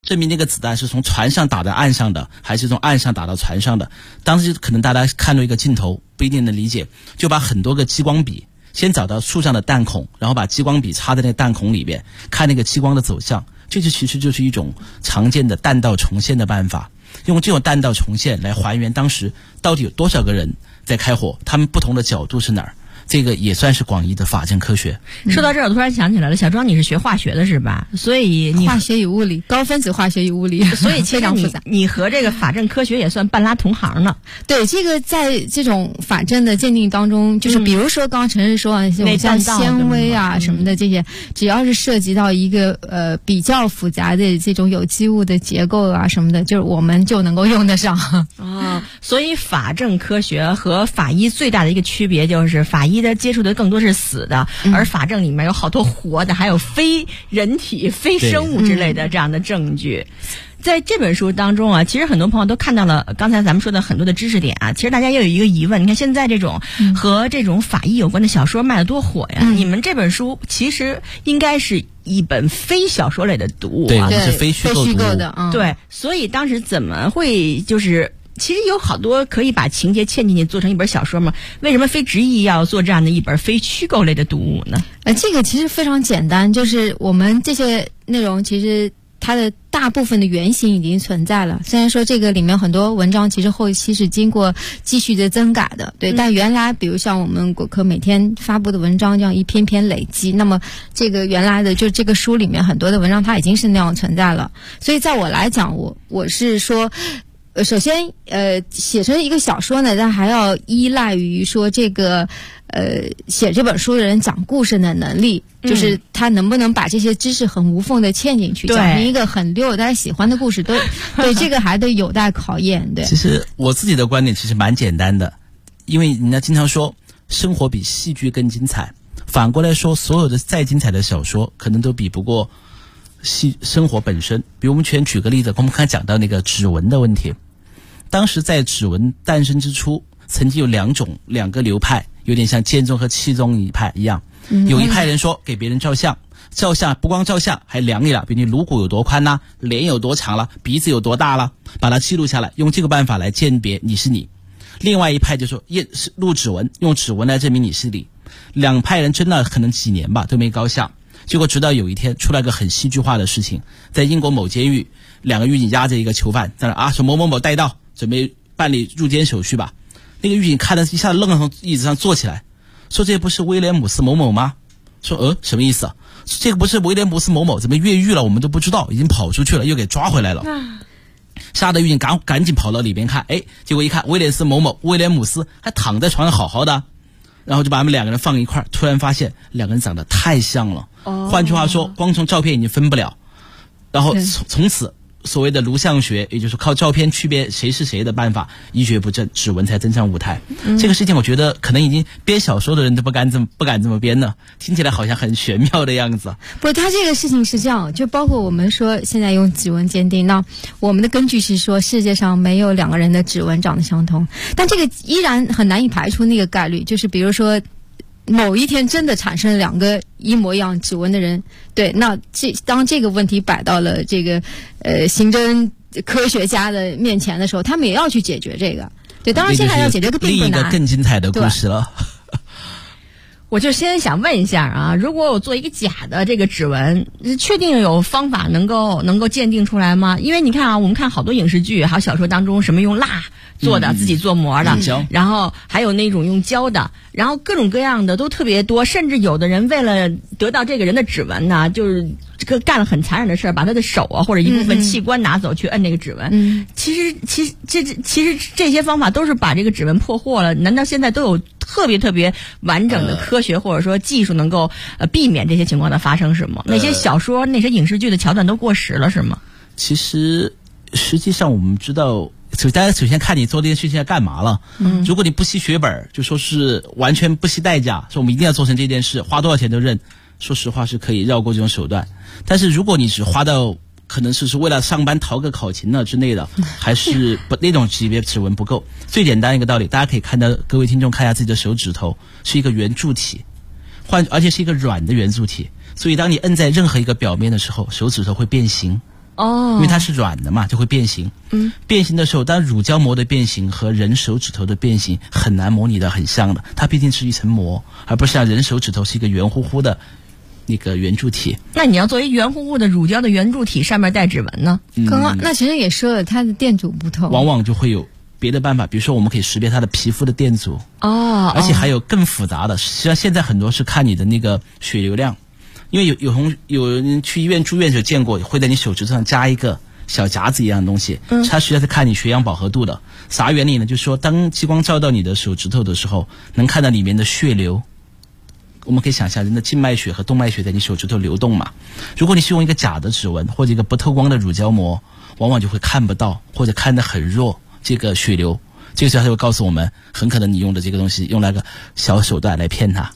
证明那个子弹是从船上打到岸上的，还是从岸上打到船上的。当时可能大家看到一个镜头不一定能理解，就把很多个激光笔先找到树上的弹孔，然后把激光笔插在那个弹孔里边，看那个激光的走向。这其实就是一种常见的弹道重现的办法，用这种弹道重现来还原当时到底有多少个人在开火，他们不同的角度是哪儿。这个也算是广义的法证科学。 说到这儿，我突然想起来了，小庄你是学化学的是吧？所以你化学与物理，高分子化学与物理， 所以非常复杂。你和这个法证科学也算半拉同行呢。 对，这个在这种法证的鉴定当中，就是比如说刚刚陈师说的像纤维啊什么的这些，只要是涉及到一个比较复杂的这种有机物的结构啊什么的，就是我们就能够用得上。 所以法证科学和法医最大的一个区别就是法医的接触的更多是死的，而法证里面有好多活的，还有非人体、非生物之类的这样的证据。在这本书当中啊，其实很多朋友都看到了刚才咱们说的很多的知识点啊。其实大家也有一个疑问，你看现在这种和这种法医有关的小说卖得多火呀，你们这本书其实应该是一本非小说类的读物啊， 对，我们是非虚构读物的， 对，所以当时怎么会就是其实有好多可以把情节嵌进去做成一本小说嘛？为什么非执意要做这样的一本非虚构类的读物呢？ 这个其实非常简单，就是我们这些内容其实它的大部分的原型已经存在了。虽然说这个里面很多文章其实后期是经过继续的增改的，对，但原来比如像我们国科每天发布的文章这样一篇篇累积，那么这个原来的就这个书里面很多的文章它已经是那样存在了。所以在我来讲，我是说。首先，写成一个小说呢，它还要依赖于说这个，写这本书的人讲故事的能力，就是他能不能把这些知识很无缝的嵌进去，讲成一个很溜大家喜欢的故事，对，这个还得有待考验。对， 其实我自己的观点其实蛮简单的，因为人家经常说生活比戏剧更精彩，反过来说，所有的再精彩的小说，可能都比不过生活本身。比如我们举个例子，我们刚才讲到那个指纹的问题。当时在指纹诞生之初，曾经有两个流派，有点像剑宗和气宗一派一样。有一派人说给别人照相不光照相还量一量，比如你颅骨有多宽啦，脸有多长啦，鼻子有多大啦，把它记录下来，用这个办法来鉴别你是你。另外一派就说录指纹，用指纹来证明你是你。两派人争了可能几年吧，都没高下。结果直到有一天出来个很戏剧化的事情，在英国某监狱，两个狱警押着一个囚犯，在那说某某某带到，准备办理入监手续吧。那个狱警看了一下，愣了从椅子上坐起来，说这不是威廉姆斯某某吗？说什么意思啊？这个不是威廉姆斯某某，怎么越狱了？我们都不知道，已经跑出去了，又给抓回来了。吓得狱警赶紧跑到里边看，结果一看威廉姆斯还躺在床上好好的，然后就把他们两个人放一块儿，突然发现两个人长得太像了。换句话说，光从照片已经分不了。然后从此所谓的颅相学，也就是靠照片区别谁是谁的办法一蹶不振，指纹才登上舞台。这个事情我觉得可能已经编小说的人都不敢这么编了，听起来好像很玄妙的样子。 不，他这个事情是这样，就包括我们说现在用指纹鉴定，那我们的根据是说世界上没有两个人的指纹长得相同，但这个依然很难以排除那个概率，就是比如说某一天真的产生两个一模一样指纹的人，对，那当这个问题摆到了这个刑侦科学家的面前的时候，他们也要去解决这个。对，当然现在要解决个并不难。 另一个更精彩的故事了。 我就先想问一下啊，如果我做一个假的这个指纹，确定有方法能够鉴定出来吗？因为你看啊，我们看好多影视剧还有小说当中，什么用蜡做的，自己做模的，然后还有那种用胶的，然后各种各样的都特别多，甚至有的人为了得到这个人的指纹呢，就是这个干了很残忍的事儿，把他的手啊或者一部分器官拿走去摁那个指纹。其实这些方法都是把这个指纹破获了。难道现在都有特别完整的科学或者说技术能够避免这些情况的发生是吗？那些小说那些影视剧的桥段都过时了是吗？ 其实实际上我们知道，大家首先看你做这件事情要干嘛了。如果你不惜血本，就说是完全不惜代价，说我们一定要做成这件事，花多少钱都认，说实话是可以绕过这种手段。但是如果你只花到可能是为了上班逃个考勤了之类的，还是那种级别指纹不够。最简单一个道理，大家可以看到，各位听众看一下自己的手指头是一个圆柱体，而且是一个软的圆柱体，所以当你摁在任何一个表面的时候，手指头会变形。 因为它是软的嘛，就会变形。变形的时候，当然乳胶膜的变形和人手指头的变形很难模拟的很像的，它毕竟是一层膜，而不是像人手指头是一个圆乎乎的那个圆柱体。 那你要做一圆乎乎的乳胶的圆柱体，上面带指纹呢？ 刚刚那其实也说了，它的电阻不同， 往往就会有别的办法，比如说我们可以识别它的皮肤的电阻。而且还有更复杂的，实际上现在很多是看你的那个血流量，因为有人去医院住院时见过，会在你手指头上加一个小夹子一样的东西，它实际上是看你血氧饱和度的。啥原理呢？就是说当激光照到你的手指头的时候，能看到里面的血流。我们可以想象人的静脉血和动脉血在你手指头流动嘛。如果你是用一个假的指纹或者一个不透光的乳胶膜，往往就会看不到或者看得很弱这个血流。这个时候他会告诉我们，很可能你用的这个东西用了个小手段来骗他。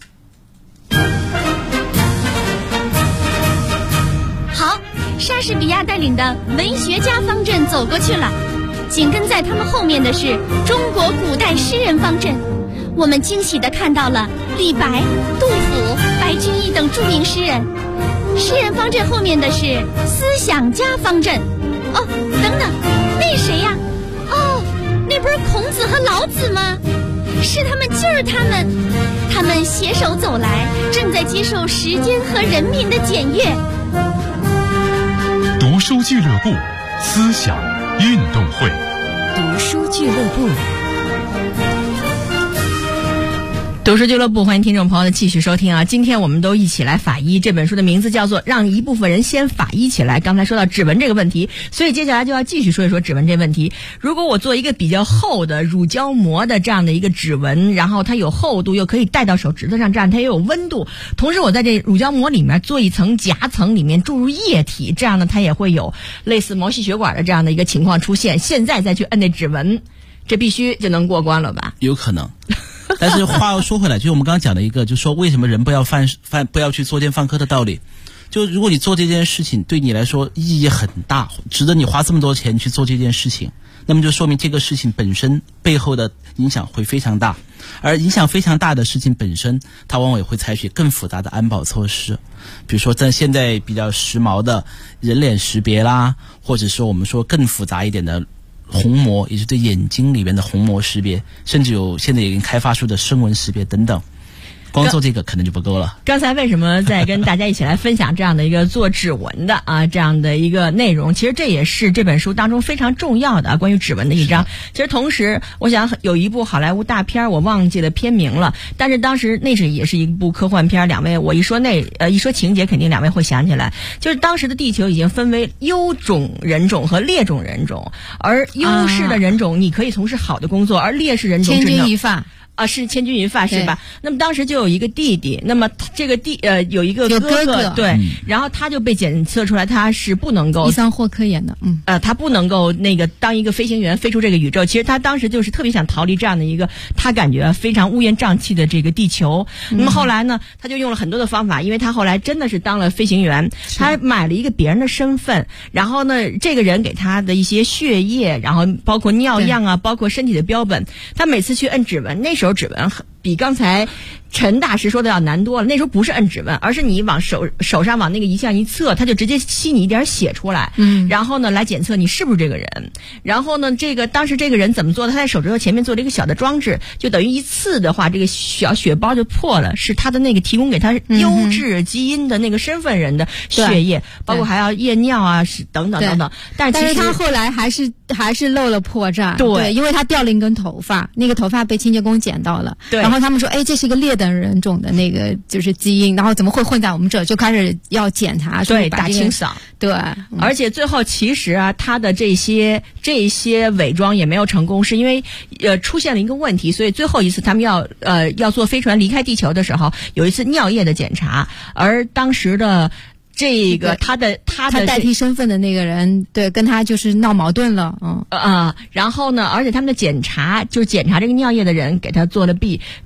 好，莎士比亚带领的文学家方阵走过去了，紧跟在他们后面的是中国古代诗人方阵。我们惊喜地看到了李白、杜甫、白居易等著名诗人。诗人方阵后面的是思想家方阵。哦，等等，那谁呀？哦，那不是孔子和老子吗？是他们，就是他们，他们携手走来，正在接受时间和人民的检阅。 读书俱乐部，思想运动会。 读书俱乐部。 读书俱乐部，欢迎听众朋友的继续收听啊！今天我们都一起来法医，这本书的名字叫做《让一部分人先法医起来》。刚才说到指纹这个问题，所以接下来就要继续说一说指纹这问题。如果我做一个比较厚的乳胶膜的这样的一个指纹，然后它有厚度，又可以戴到手指头上，这样它也有温度。同时我在这乳胶膜里面做一层夹层，里面注入液体，这样呢它也会有类似毛细血管的这样的一个情况出现。现在再去摁那指纹，这必须就能过关了吧？ 有可能。但是话又说回来，就是我们刚刚讲的一个，就是说为什么人不要不要去作奸犯科的道理。就如果你做这件事情对你来说意义很大，值得你花这么多钱去做这件事情，那么就说明这个事情本身背后的影响会非常大。而影响非常大的事情本身，它往往也会采取更复杂的安保措施，比如说在现在比较时髦的人脸识别啦，或者说我们说更复杂一点的虹膜，也就是对眼睛里面的虹膜识别，甚至有现在已经开发出的声纹识别等等。光做这个可能就不够了。 刚才为什么在跟大家一起来分享这样的一个做指纹的这样的一个内容？其实这也是这本书当中非常重要的关于指纹的一章。其实同时，我想有一部好莱坞大片，我忘记了片名了，但是当时那也是一部科幻片。两位，我一说情节，肯定两位会想起来。就是当时的地球已经分为优种人种和劣种人种，而优势的人种你可以从事好的工作，而劣势人种千钧一发。 是千钧一发是吧？那么当时就有一个弟弟，那么这个有一个哥哥，对，然后他就被检测出来他是不能够， 伊桑霍克演的， 他不能够当一个飞行员飞出这个宇宙。其实他当时就是特别想逃离这样的一个他感觉非常乌烟瘴气的这个地球。那么后来呢，他就用了很多的方法，因为他后来真的是当了飞行员，他买了一个别人的身份，然后呢，这个人给他的一些血液，然后包括尿样啊，包括身体的标本，他每次去摁指纹，那时候指纹比刚才陈大师说的要难多了。那时候不是摁指纹，而是你往手上往那个仪器上一测，它就直接吸你一点血出来，然后呢来检测你是不是这个人。然后呢，当时这个人怎么做的？他在手指头前面做了一个小的装置，就等于一次的话，这个小血包就破了，是他的那个提供给他优质基因的那个身份人的血液，包括还要验尿啊，等等等等。但是他后来还是露了破绽，对，因为他掉了一根头发，那个头发被清洁工捡到了， 对， 然后他们说，这是一个劣等人种的那个就是基因，然后怎么会混在我们这儿？就开始要检查， 对，大清扫， 对， 而且最后其实他的这些伪装也没有成功，是因为出现了一个问题，所以最后一次他们要坐飞船离开地球的时候，有一次尿液的检查，而当时的这个他代替身份的那个人，对，跟他就是闹矛盾了， 然后呢，而且他们的检查这个尿液的人给他做了 B，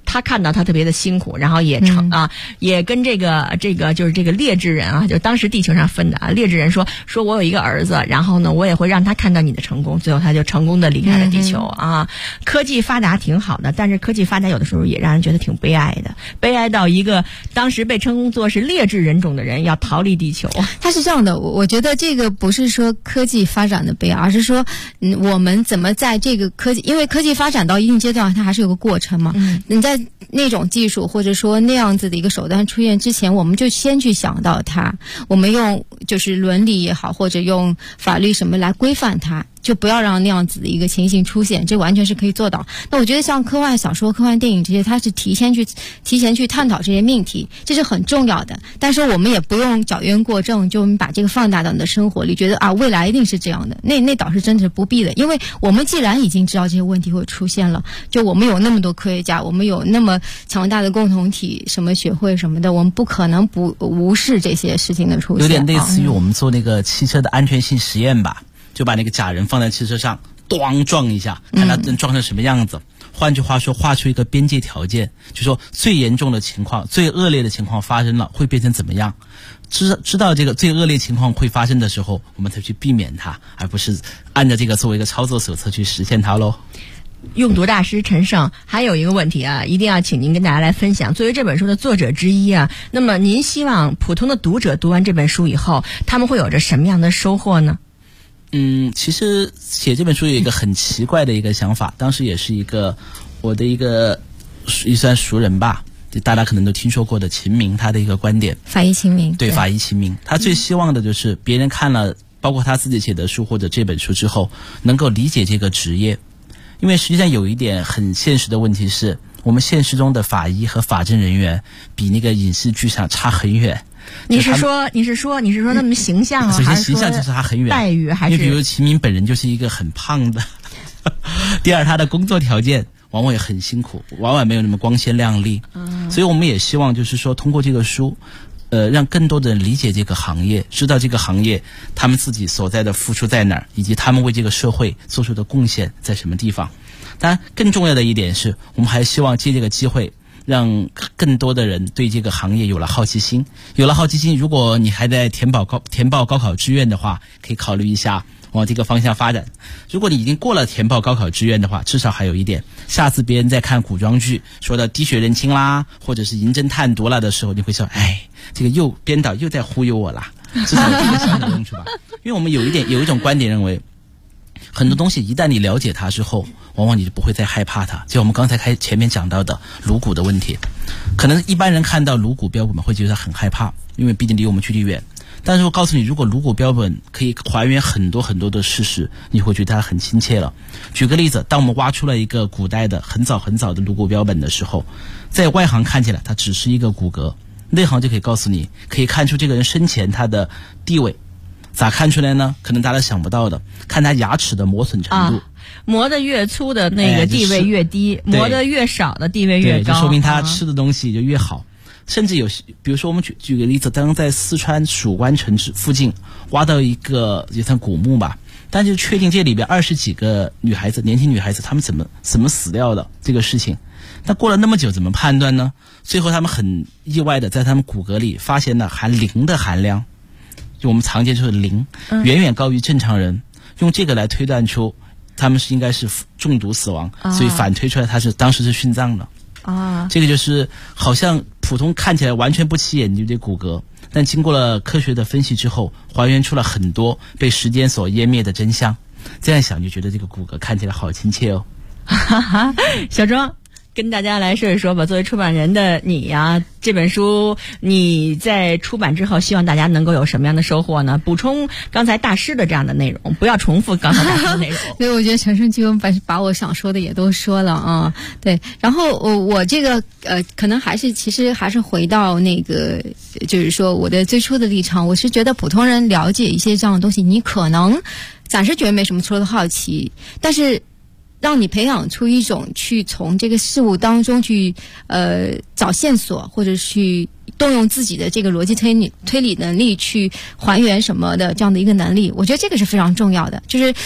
他看到他特别的辛苦，然后也也跟这个就是这个劣质人啊，就当时地球上分的啊，劣质人说我有一个儿子，然后呢我也会让他看到你的成功，最后他就成功的离开了地球啊。科技发达挺好的，但是科技发达有的时候也让人觉得挺悲哀的，悲哀到一个当时被称作是劣质人种的人要逃离地球。 他是这样的，我觉得这个不是说科技发展的悲哀，而是说我们怎么在这个科技，因为科技发展到一定阶段它还是有个过程嘛，你在那种技术或者说那样子的一个手段出现之前，我们就先去想到它，我们用就是伦理也好，或者用法律什么来规范它，就不要让那样子的一个情形出现，这完全是可以做到。那我觉得像科幻小说、科幻电影这些，它是提前去探讨这些命题，这是很重要的。但是我们也不用矫冤过正，就把这个放大到你的生活里，觉得啊未来一定是这样的，那倒是真的是不必的。因为我们既然已经知道这些问题会出现了，就我们有那么多科学家，我们有那么强大的共同体，什么学会什么的，我们不可能不无视这些事情的出现。 有点类似于我们做那个汽车的安全性实验吧。就把那个假人放在汽车上，咣撞一下，看他能撞成什么样子。换句话说，画出一个边界条件，就说最严重的情况、最恶劣的情况发生了，会变成怎么样？知道这个最恶劣情况会发生的时候，我们才去避免它，而不是按照这个作为一个操作手册去实现它喽。 用读大师陈胜还有一个问题啊，一定要请您跟大家来分享。作为这本书的作者之一啊，那么您希望普通的读者读完这本书以后，他们会有着什么样的收获呢？ 其实写这本书有一个很奇怪的一个想法，当时也是我的一个也算熟人吧，就大家可能都听说过的秦明他的一个观点， 法医秦明， 对，法医秦明，他最希望的就是别人看了包括他自己写的书或者这本书之后，能够理解这个职业。因为实际上有一点很现实的问题是，我们现实中的法医和法政人员比那个影视剧上差很远。 你是说他们形象啊？ 首先形象就是他很远， 待遇还是？ 因为比如秦明本人就是一个很胖的，第二他的工作条件往往也很辛苦，往往没有那么光鲜亮丽。所以我们也希望就是说通过这个书，让更多的人理解这个行业，知道这个行业他们自己所在的付出在哪儿，以及他们为这个社会做出的贡献在什么地方。当然更重要的一点是，我们还希望借这个机会让更多的人对这个行业有了好奇心。如果你还在填报高考志愿的话，可以考虑一下往这个方向发展。如果你已经过了填报高考志愿的话，至少还有一点，下次别人在看古装剧说的滴血认亲啦，或者是银针探毒啦的时候，你会说，这个编导又在忽悠我啦，至少有这个小用处吧。因为我们有一种观点认为，很多东西一旦你了解它之后，往往你就不会再害怕它。就我们刚才前面讲到的颅骨的问题，可能一般人看到颅骨标本会觉得很害怕，因为毕竟离我们距离远。但是我告诉你，如果颅骨标本可以还原很多很多的事实，你会觉得它很亲切了。举个例子，当我们挖出了一个古代的很早很早的颅骨标本的时候，在外行看起来它只是一个骨骼，内行就可以告诉你，可以看出这个人生前他的地位。咋看出来呢？可能大家想不到的，看他牙齿的磨损程度， 磨得越粗的那个地位越低，磨得越少的地位越高， 就说明他吃的东西就越好。甚至有，比如说我们举个例子，当在四川蜀关城附近挖到一个也算古墓吧，但就确定这里边20几个年轻女孩子，她们怎么死掉的这个事情。那过了那么久怎么判断呢？最后他们很意外的在他们骨骼里发现了含磷的含量，就我们常见就是磷，远远高于正常人，用这个来推断出他们应该是中毒死亡，所以反推出来他是当时是殉葬的。这个就是好像普通看起来完全不起眼的这骨骼，但经过了科学的分析之后，还原出了很多被时间所湮灭的真相。这样想就觉得这个骨骼看起来好亲切哦。 小庄跟大家来说一说吧，作为出版人的你呀，这本书你在出版之后，希望大家能够有什么样的收获呢？补充刚才大师的这样的内容，不要重复刚才大师的内容。 所以我觉得陈胜基本把我想说的也都说了啊。对，然后我这个可能其实还是回到那个，就是说我的最初的立场，我是觉得普通人了解一些这样的东西，你可能暂时觉得没什么除了好奇，但是让你培养出一种去从这个事物当中去找线索，或者去动用自己的这个逻辑推理能力去还原什么的这样的一个能力，我觉得这个是非常重要的。就是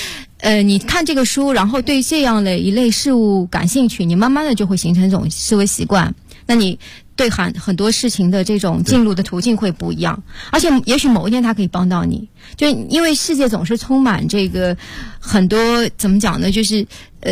你看这个书，然后对这样的一类事物感兴趣，你慢慢的就会形成这种思维习惯。那你对很多事情的这种进入的途径会不一样，而且也许某一天它可以帮到你。就因为世界总是充满这个很多怎么讲呢？就是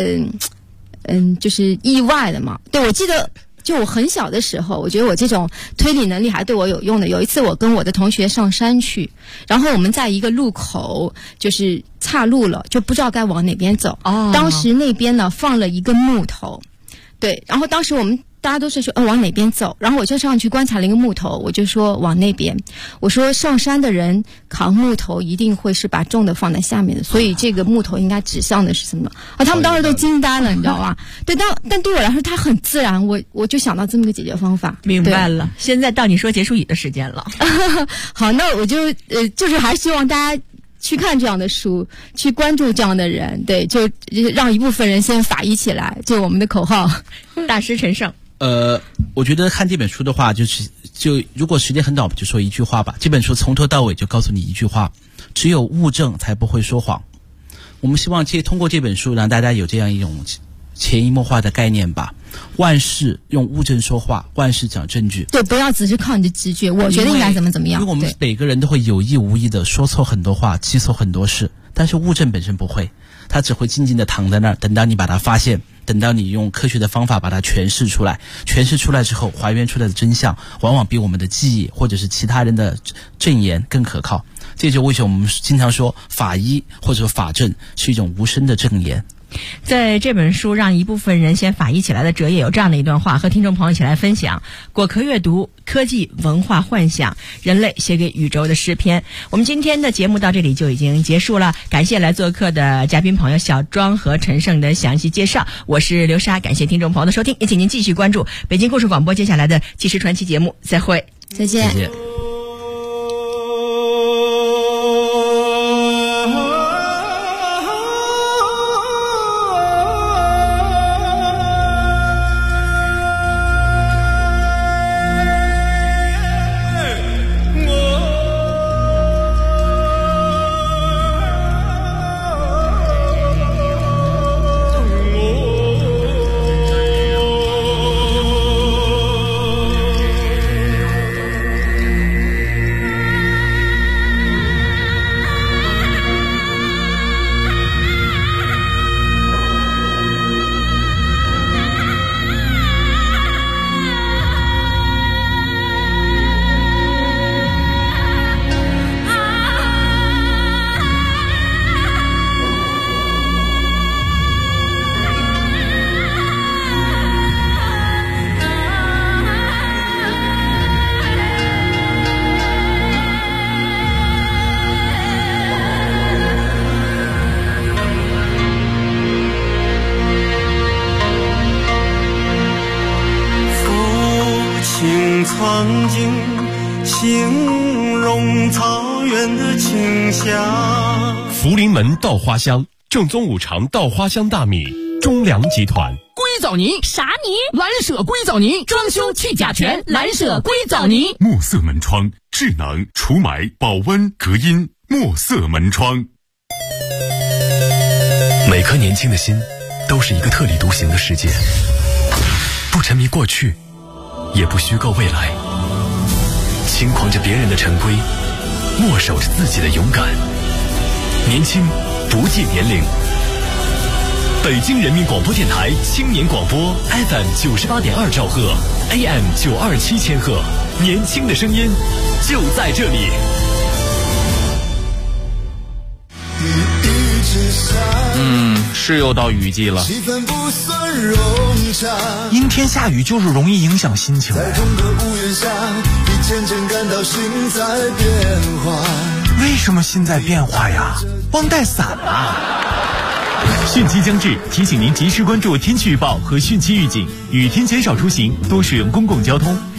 就是意外的嘛。对，我记得。就我很小的时候，我觉得我这种推理能力还对我有用的。有一次我跟我的同学上山去，然后我们在一个路口就是岔路了，就不知道该往哪边走。当时那边呢放了一个木头，对，然后当时我们大家都是说往哪边走，然后我就上去观察了一个木头，我就说往那边。我说上山的人扛木头一定会是把重的放在下面的，所以这个木头应该指向的是什么？他们当时都惊呆了，你知道吗？对，但对我来说它很自然，我就想到这么个解决方法。 明白了，现在到你说结束语的时间了。 好，那我就是还是希望大家去看这样的书，去关注这样的人，对，就让一部分人先法医起来，就我们的口号。 大师陈胜。 我觉得看这本书的话，就如果时间很短，我就说一句话吧。这本书从头到尾就告诉你一句话：只有物证才不会说谎。我们希望通过这本书让大家有这样一种潜移默化的概念吧。万事用物证说话，万事讲证据。 对，不要只是靠你的直觉，我觉得应该怎么样。 因为我们每个人都会有意无意的说错很多话，记错很多事，但是物证本身不会，它只会静静的躺在那儿，等到你把它发现，等到你用科学的方法把它诠释出来，诠释出来之后，还原出来的真相往往比我们的记忆或者是其他人的证言更可靠。这就为什么我们经常说法医或者说法证是一种无声的证言。 在这本书让一部分人先法医起来的哲也有这样的一段话，和听众朋友一起来分享。果壳阅读，科技文化幻想，人类写给宇宙的诗篇。我们今天的节目到这里就已经结束了，感谢来做客的嘉宾朋友小庄和陈胜的详细介绍。我是刘莎，感谢听众朋友的收听，也请您继续关注北京故事广播接下来的纪实传奇节目。再会， 再见。 再见。 曾经形容草原的清香。 福临门稻花香，正宗五常稻花香大米，中粮集团。 硅藻泥啥泥？ 蓝舍硅藻泥，装修去甲醛，蓝舍硅藻泥。 墨色门窗，智能除霾、保温、隔音。墨色门窗。每颗年轻的心，都是一个特立独行的世界，不沉迷过去，也不虚构未来，轻狂着别人的陈规，默守着自己的勇敢。年轻不计年龄。北京人民广播电台青年广播 FM 98.2兆赫 AM 927千赫，年轻的声音就在这里。 是又到雨季了， 气氛不算融洽， 阴天下雨就是容易影响心情。 在同个屋檐下，你渐渐感到心在变化。 为什么心在变化呀？忘带伞了。汛期将至，提醒您及时关注天气预报和汛期预警，雨天减少出行，多使用公共交通。